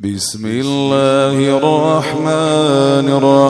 بسم الله الرحمن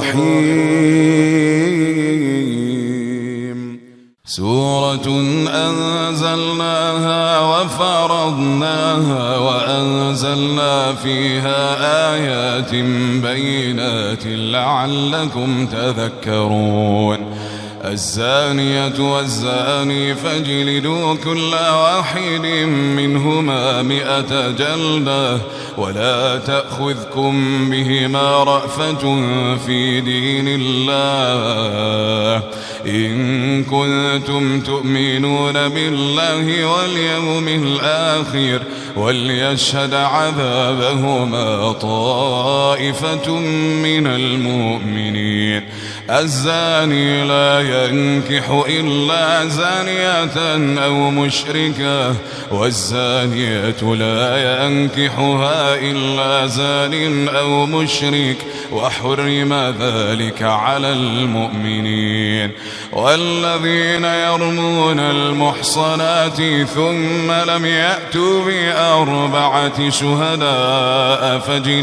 الرحيم سورة أنزلناها وفرضناها وأنزلنا فيها آيات بينات لعلكم تذكرون الزانية والزاني فاجلدوا كل واحد منهما 100 جلدة ولا تأخذكم بهما رأفة في دين الله إن كنتم تؤمنون بالله واليوم الآخر وليشهد عذابهما طائفة من المؤمنين الزاني لا ينكح إلا زانية أو مشركة والزانية لا ينكحها إلا زان أو مشرك وحرم ذلك على المؤمنين والذين يرمون المحصنات ثم لم يأتوا ب4 شهداء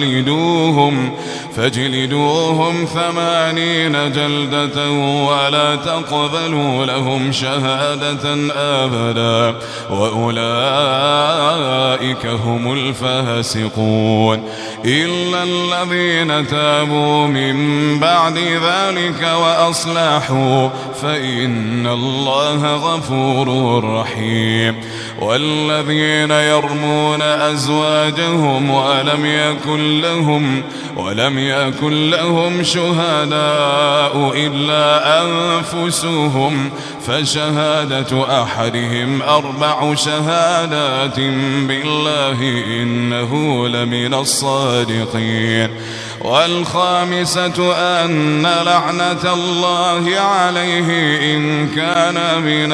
فاجلدوهم 80 جلدة ولا تقبلوا لهم شهادة أبدا وأولئك هم الفاسقون إلا الذين تابوا من بعد ذلك وأصلحوا فإن الله غفور رحيم والذين يرمون أزواجهم ولم يكن لهم شهداء إلا أنفسهم فشهادة أحدهم 4 شهادات بالله إنه لمن الصادقين والخامسة أن لعنة الله عليه إن كان من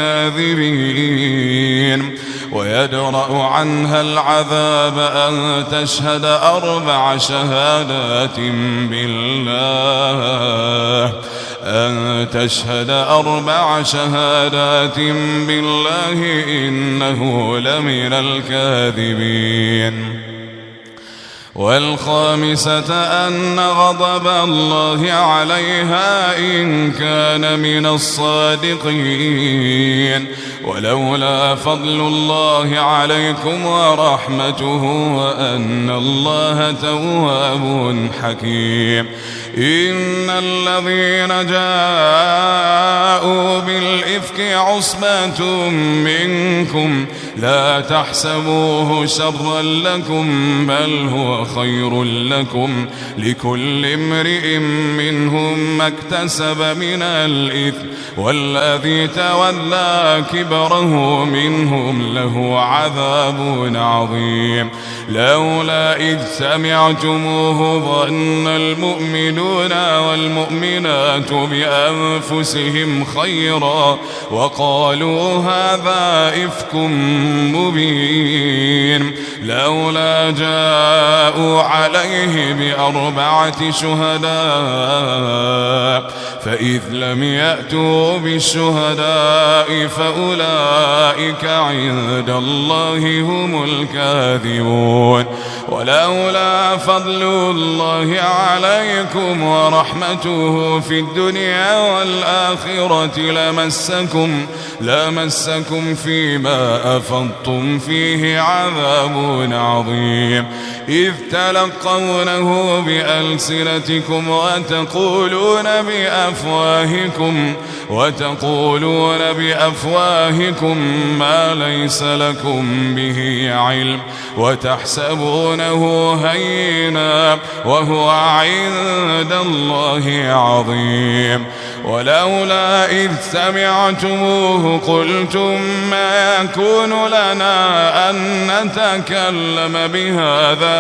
الكاذبين ويدرأ عنها العذاب أن تشهد 4 شهادات بالله إنه لمن الكاذبين والخامسة أن غضب الله عليها إن كان من الصادقين ولولا فضل الله عليكم ورحمته وأن الله تواب حكيم إن الذين جاءوا بالإفك عصبة منكم لا تحسبوه شرا لكم بل هو خير لكم لكل امرئ منهم ما اكتسب من الإثم والذي تولى كبره منهم له عذاب عظيم لولا إذ سمعتموه ظن المؤمنون والمؤمنات بأنفسهم خيرا وقالوا هذا إفك مبين لولا جاءوا عليه ب4 شهداء فإذ لم يأتوا بالشهداء فأولئك عند الله هم الكاذبون ولولا فضل الله عليكم ورحمته في الدنيا والآخرة لمسكم فيما أفضتم فيه عذاب عظيم إذ تلقونه بألسنتكم وتقولون بأفواهكم ما ليس لكم به علم وتحسبونه هينا وهو عند الله عظيم ولولا إذ سمعتموه قلتم ما يكون لنا أن نتكلم بهذا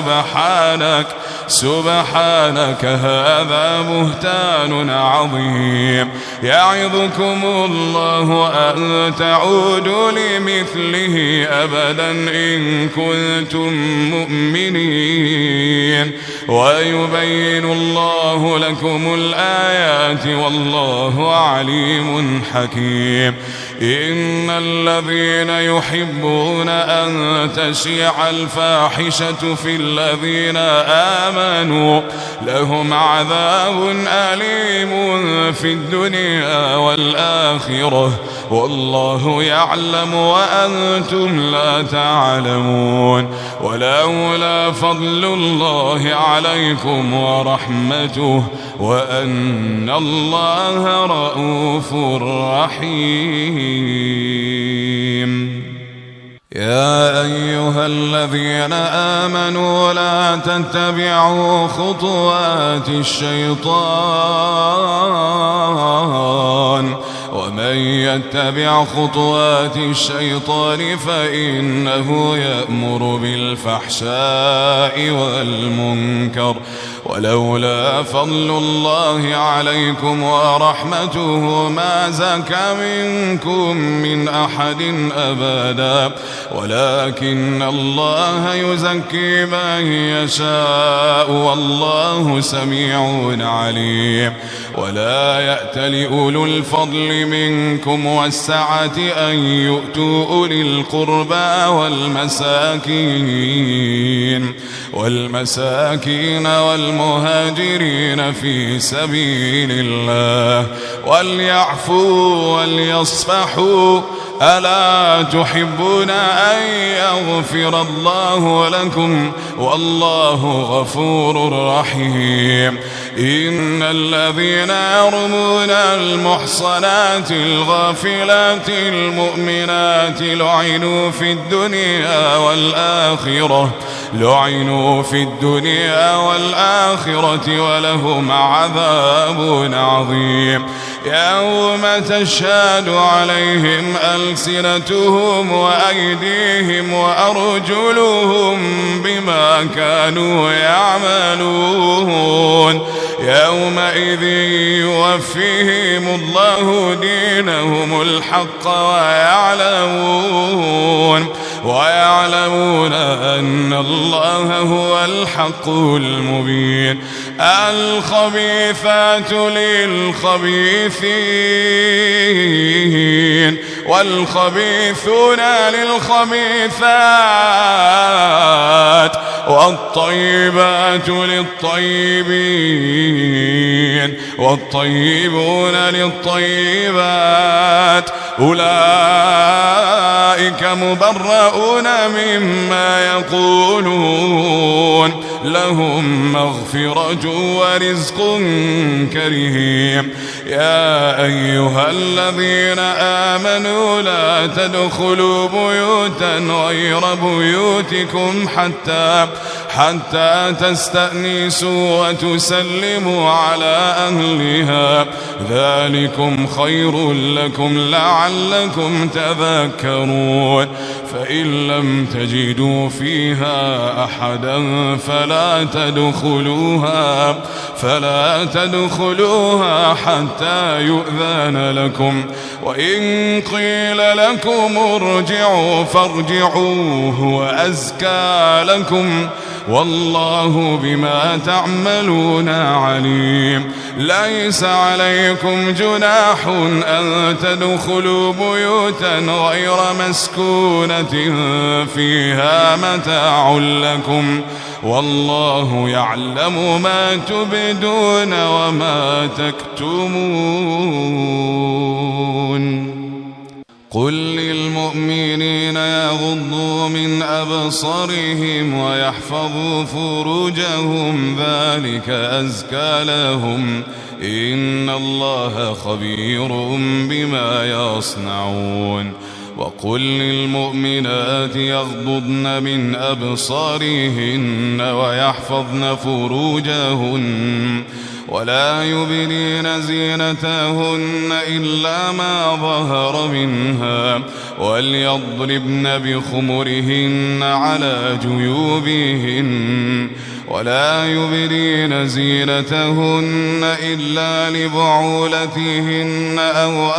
سبحانك هذا بهتان عظيم يعظكم الله أن تعودوا لمثله أبدا إن كنتم مؤمنين مبين ويبين الله لكم الآيات والله عليم حكيم إن الذين يحبون أن تشيع الفاحشة في الذين آمنوا لهم عذاب أليم في الدنيا والآخرة والله يعلم وأنتم لا تعلمون ولولا فضل الله عليكم ورحمته وأن الله رؤوف رحيم. يا أيها الذين آمنوا لا تتبعوا خطوات الشيطان ومن يتبع خطوات الشيطان فإنه يأمر بالفحشاء والمنكر ولولا فضل الله عليكم ورحمته ما زكى منكم من أحد أبدا ولكن الله يزكي من يشاء والله سميع عليم. ولا يأتل أولو الفضل منكم والسعة أن يؤتوا أولي القربى والمساكين والمهاجرين في سبيل الله وليعفوا وليصفحوا ألا تحبون أن يغفر الله لكم والله غفور رحيم. إن الذين يرمون المحصنات الغافلات المؤمنات لعنوا في الدنيا والآخرة ولهم عذاب عظيم. يوم تشهد عليهم ألسنتهم وأيديهم وأرجلهم بما كانوا يعملون يومئذ يوفيهم الله دينهم الحق ويعلمون أن الله هو الحق المبين. الخبيثات للخبيثين والخبيثون للخبيثات والطيبات للطيبين والطيبون للطيبات أولئك مبرؤون مما يقولون لهم مغفرة ورزق كريم. يا أيها الذين آمنوا لا تدخلوا بيوتا غير بيوتكم حتى تستأنسوا وتسلموا على أهلها ذلكم خير لكم لعلكم تذكرون. فإن لم تجدوا فيها أحدا فلا تدخلوها حتى يؤذن لكم وإن قيل لكم ارجعوا فارجعوا هو أزكى لكم والله بما تعملون عليم. ليس عليكم جناح أن تدخلوا بيوتا غير مسكونة فيها متاع لكم والله يعلم ما تبدون وما تكتمون. قل للمؤمنين يغضوا من أبصارهم ويحفظوا فروجهم ذلك أزكى لهم إن الله خبير بما يصنعون. وقل للمؤمنات يغضضن من أبصارهن ويحفظن فروجهن ولا يبدين زينتهن إلا ما ظهر منها وليضربن بخمرهن على جيوبهن ولا يبدين زينتهن إلا لبعولتهن أو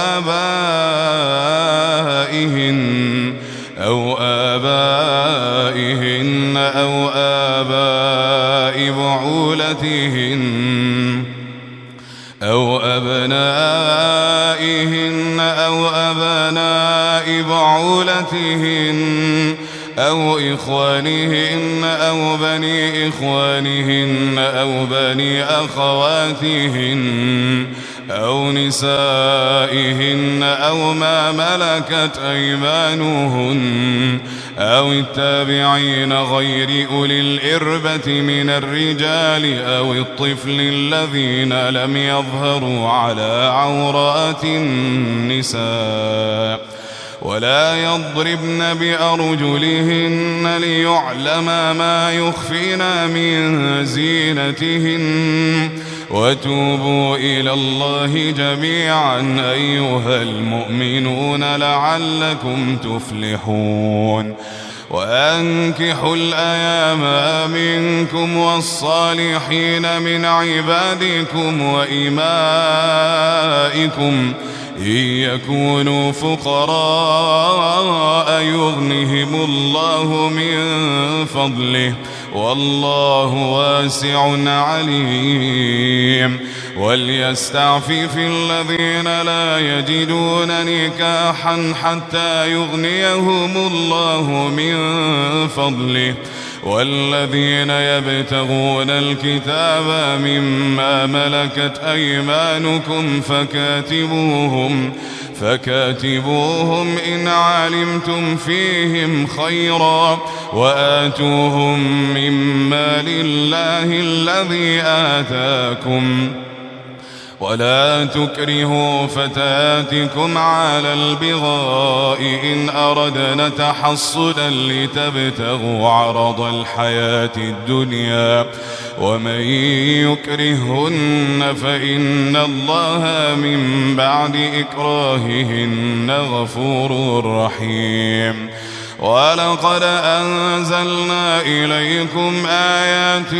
آبائهن أو آباء بعولتهن أو أبنائهن أو أبناء بعولتهن أو إخوانهن أو بني إخوانهن أو بني أخواتهن أو نسائهن أو ما ملكت أيمانهن أو التابعين غير أولي الإربة من الرجال أو الطفل الذين لم يظهروا على عورات النساء ولا يضربن بأرجلهن ليعلم ما يخفين من زينتهن وتوبوا إلى الله جميعا أيها المؤمنون لعلكم تفلحون وأنكحوا الأيام منكم والصالحين من عبادكم وإمائكم إن يكونوا فقراء يغنهم الله من فضله والله واسع عليم وليستعفف الذين لا يجدون نكاحا حتى يغنيهم الله من فضله والذين يبتغون الكتاب مما ملكت أيمانكم فكاتبوهم إن علمتم فيهم خيرا وآتوهم من مال الله الذي آتاكم ولا تكرهوا فتياتكم على البغاء إن أردنا تحصنا لتبتغوا عرض الحياة الدنيا ومن يكرهن فإن الله من بعد إكراههن غفور رحيم ولقد أنزلنا إليكم آيات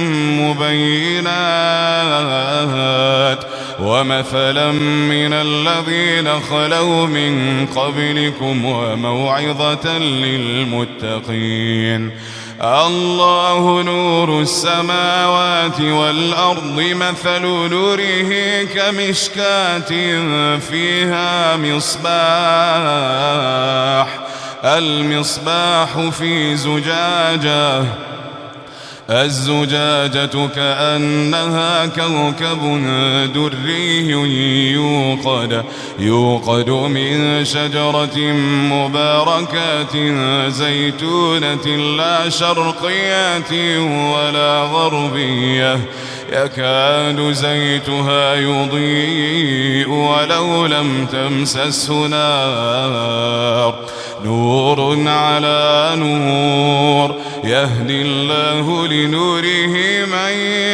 مبينات ومثلا من الذين خلوا من قبلكم وموعظة للمتقين الله نور السماوات والأرض مثل نوره كمشكاة فيها المصباح في زجاجة الزجاجة كأنها كوكب دري يوقد من شجرة مباركة زيتونة لا شرقية ولا غربية يكاد زيتها يضيء ولو لم تمسسه نور على نور يهدي الله لنوره من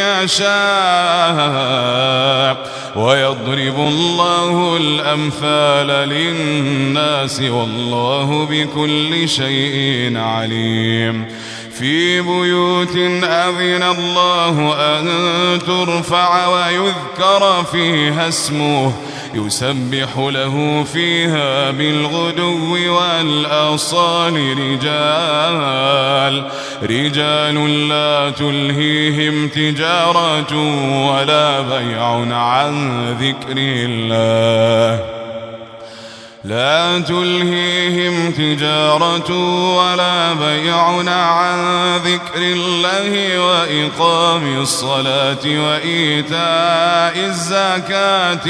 يشاء ويضرب الله الأمثال للناس والله بكل شيء عليم في بيوت أذن الله أن ترفع ويذكر فيها اسمه يسبح له فيها بالغدو والآصال رجال لا تلهيهم تجارة ولا بيع عن ذكر الله لا تلهيهم تجارة ولا بيع عن ذكر الله وإقام الصلاة وإيتاء الزكاة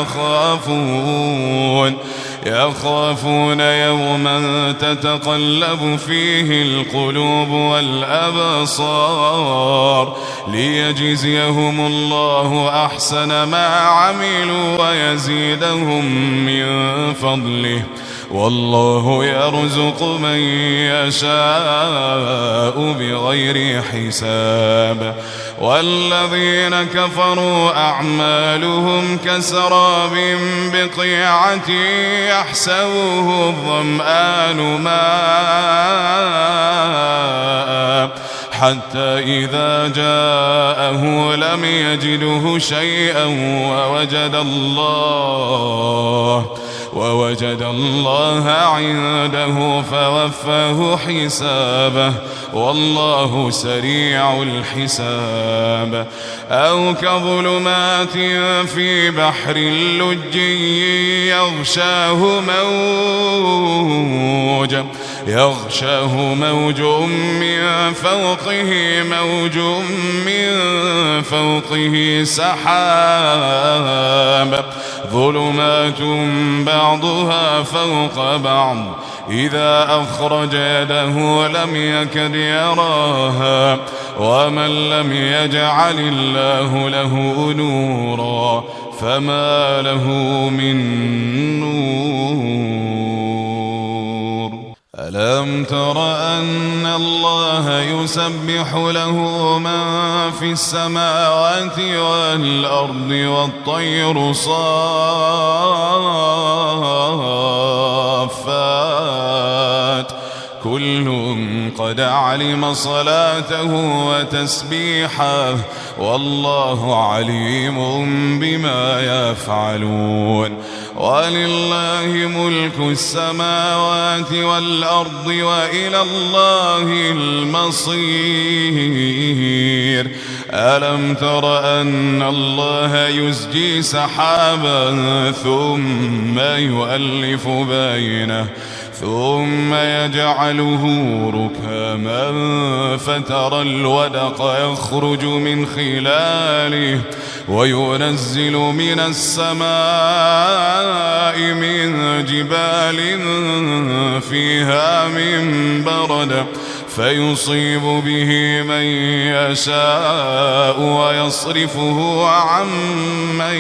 يخافون يوما تتقلب فيه القلوب والأبصار ليجزيهم الله أحسن ما عملوا ويزيدهم من فضله والله يرزق من يشاء بغير حساب والذين كفروا أعمالهم كسراب بقيعة يحسبه الظمآن ماء حتى إذا جاءه لم ووجد الله عنده فوفاه حسابه والله سريع الحساب. أو كظلمات في بحر لج يغشاه موج من فوقه سحاب ظلمات بعضها فوق بعض إذا أخرج يده لم يكد يراها ومن لم يجعل الله له نورا فما له من نور. ألم تر أن الله يسبح له من في السماوات والأرض والطير صافات كل قد علم صلاته وتسبيحه والله عليم بما يفعلون. ولله ملك السماوات والأرض وإلى الله المصير. ألم تر أن الله يزجي سحابا ثم يؤلف بينه ثم يجعله ركاما فترى الودق يخرج من خلاله وينزل من السماء من جبال فيها من برد فيصيب به من يشاء ويصرفه عن من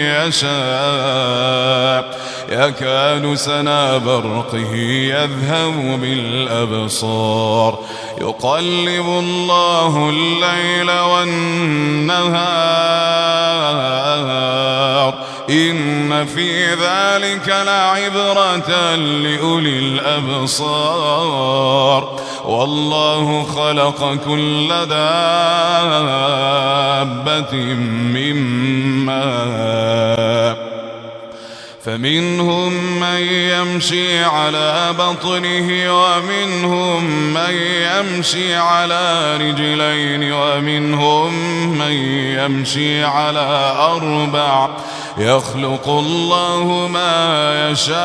يشاء يكاد سنا برقه يذهب بالأبصار يقلب الله الليل والنهار إن في ذلك لعبرة لأولي الأبصار. والله خلق كل دابة من ماء فمنهم من يمشي على بطنه ومنهم من يمشي على رجلين ومنهم من يمشي على أربع يخلق الله ما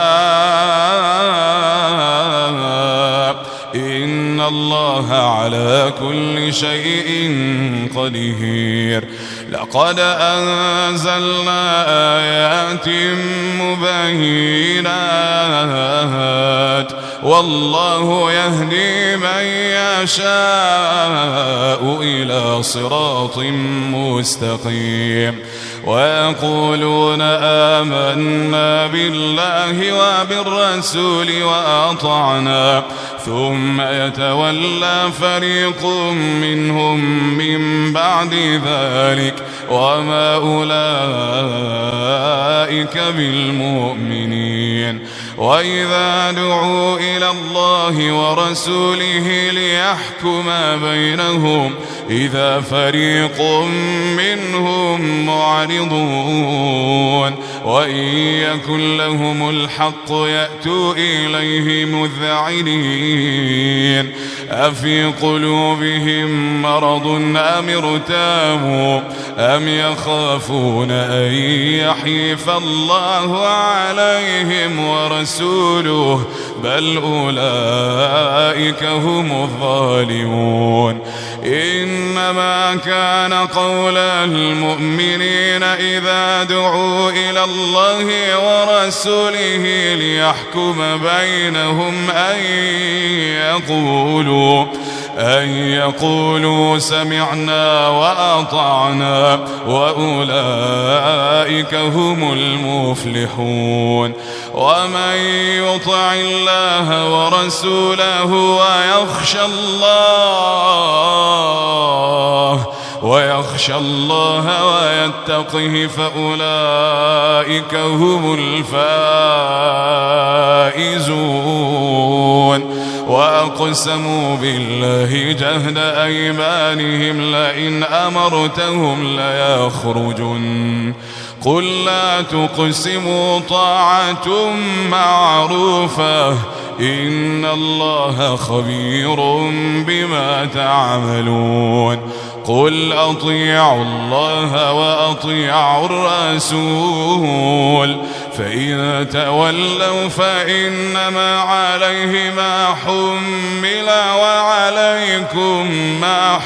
يشاء إن الله على كل شيء قدير. لقد أنزلنا آيات مبينات والله يهدي من يشاء إلى صراط مستقيم. ويقولون آمنا بالله وبالرسول وأطعنا ثم يتولى فريق منهم من بعد ذلك وما أولئك بالمؤمنين. وإذا دعوا إلى الله ورسوله ليحكم بينهم إذا فريق منهم معرضون وإن يكن لهم الحق يأتوا إليه مذعنين أفي قلوبهم مرض أم ارتابوا أم يخافون أن يحيف الله عليهم ورسوله بل أولئك هم الظالمون. إنما كان قول المؤمنين إذا دعوا إلى الله ورسوله ليحكم بينهم أن يقولوا سمعنا وأطعنا وأولئك هم المفلحون. ومن يطع الله ورسوله ويخشى الله ويتقه فأولئك هم الفائزون. وأقسموا بالله جهد أيمانهم لئن أمرتهم ليخرجن قل لا تقسموا طاعة معروفة إن الله خبير بما تعملون قل أطيعوا الله وأطيعوا الرسول فإن تولوا فإنما عليه ما حمل وعليكم ما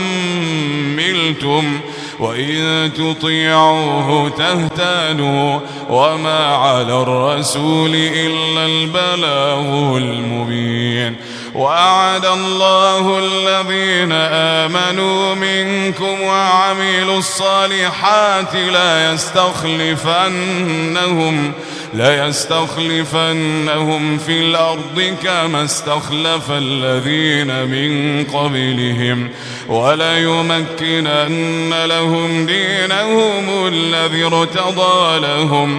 حملتم وإن تطيعوه تهتدوا وما على الرسول إلا البلاغ المبين وأعد الله الذين آمنوا منكم وعملوا الصالحات لا يستخلفنهم في الأرض كما استخلف الذين من قبلهم وليمكنن لهم دينهم الذي ارتضى لهم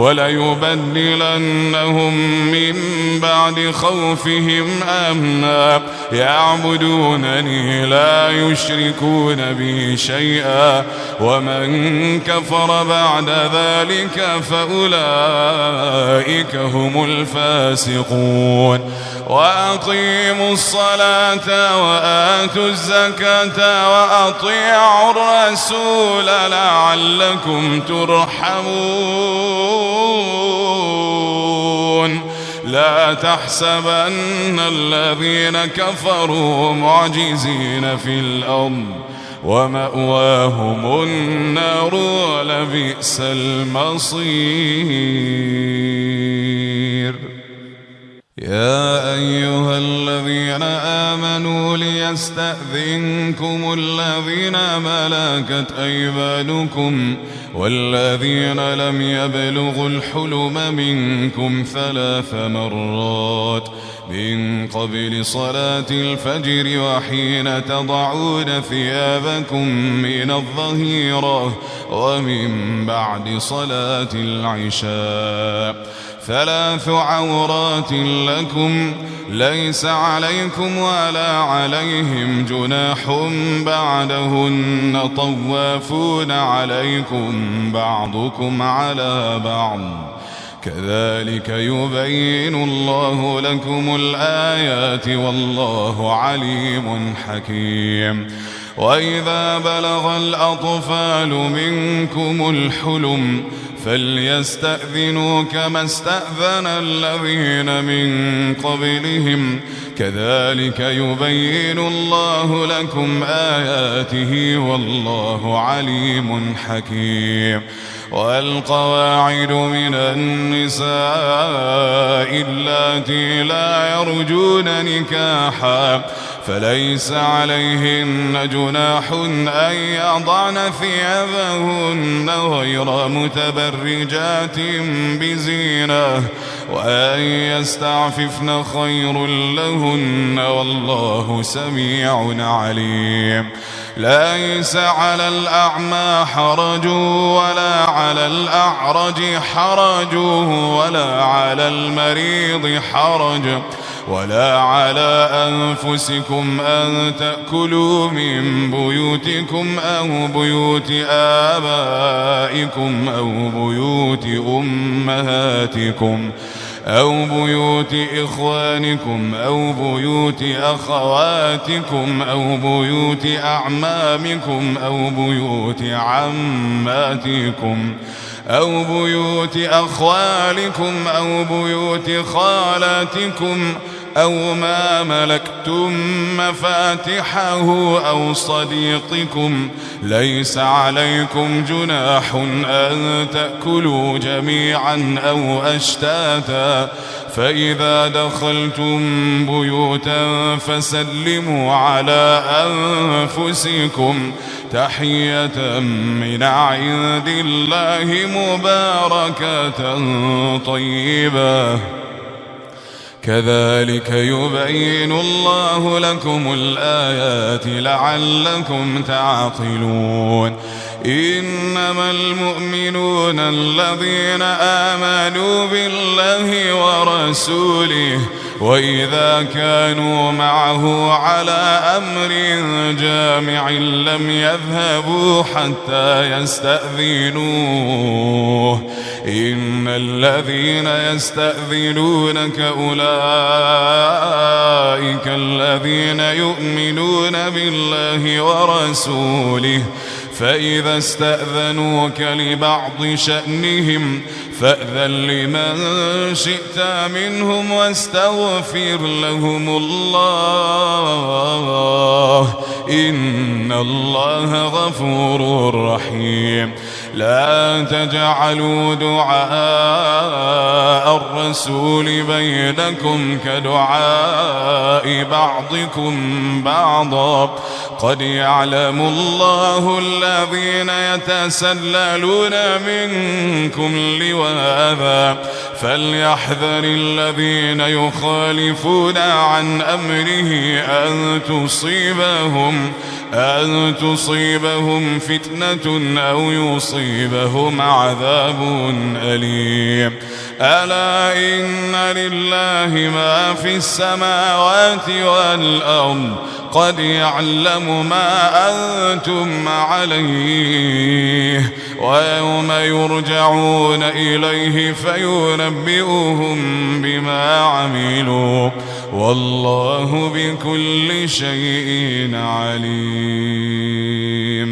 وليبدلنهم من بعد خوفهم أمنا يعبدونني لا يشركون بي شيئا ومن كفر بعد ذلك فأولئك هم الفاسقون وأقيموا الصلاة وآتوا الزكاة وأطيعوا الرسول لعلكم ترحمون لا تحسبن الذين كفروا معجزين في الأرض ومأواهم النار ولبئس المصير يا أيها الذين آمنوا ليستأذنكم الذين ملكت أيمانكم والذين لم يبلغوا الحلم منكم 3 مرات من قبل صلاة الفجر وحين تضعون ثيابكم من الظهيرة ومن بعد صلاة العشاء 3 عورات لكم ليس عليكم ولا عليهم جناح بعدهن طوافون عليكم بعضكم على بعض كذلك يبين الله لكم الآيات والله عليم حكيم وإذا بلغ الأطفال منكم الحلم فليستأذنوا كما استأذن الذين من قبلهم كذلك يبين الله لكم آياته والله عليم حكيم والقواعد من النساء اللاتي لا يرجون نكاحا فليس عليهن جناح أن يضعن ثيابهن غير متبرجات بزينة وأن يستعففن خير لهن والله سميع عليم ليس على الأعمى حرج ولا على الأعرج حرج ولا على المريض حرج ولا على أنفسكم أن تأكلوا من بيوتكم أو بيوت آبائكم أو بيوت أمهاتكم أو بيوت إخوانكم أو بيوت أخواتكم أو بيوت أعمامكم أو بيوت عماتكم أو بيوت أخوالكم أو بيوت خالاتكم أو ما ملكتم مفاتحه أو صديقكم ليس عليكم جناح أن تأكلوا جميعا أو أشتاتا فإذا دخلتم بيوتا فسلموا على أنفسكم تحية من عند الله مباركة طيبة كذلك يبين الله لكم الآيات لعلكم تعقلون إنما المؤمنون الذين آمنوا بالله ورسوله وإذا كانوا معه على أمر جامع لم يذهبوا حتى يستأذنوه إن الذين يستأذنونك أولئك الذين يؤمنون بالله ورسوله فإذا استأذنوك لبعض شأنهم فأذن لمن شئت منهم واستغفر لهم الله إن الله غفور رحيم لا تجعلوا دعاء الرسول بينكم كدعاء بعضكم بعضا قد يعلم الله الذين يتسللون منكم لواذا فليحذر الذين يخالفون عن أمره أن تصيبهم فتنة أو يصيبهم عذاب أليم ألا إن لله ما في السماوات والأرض قد يعلم ما أنتم عليه ويوم يرجعون إليه فينبئهم بما عملوا والله بكل شيء عليم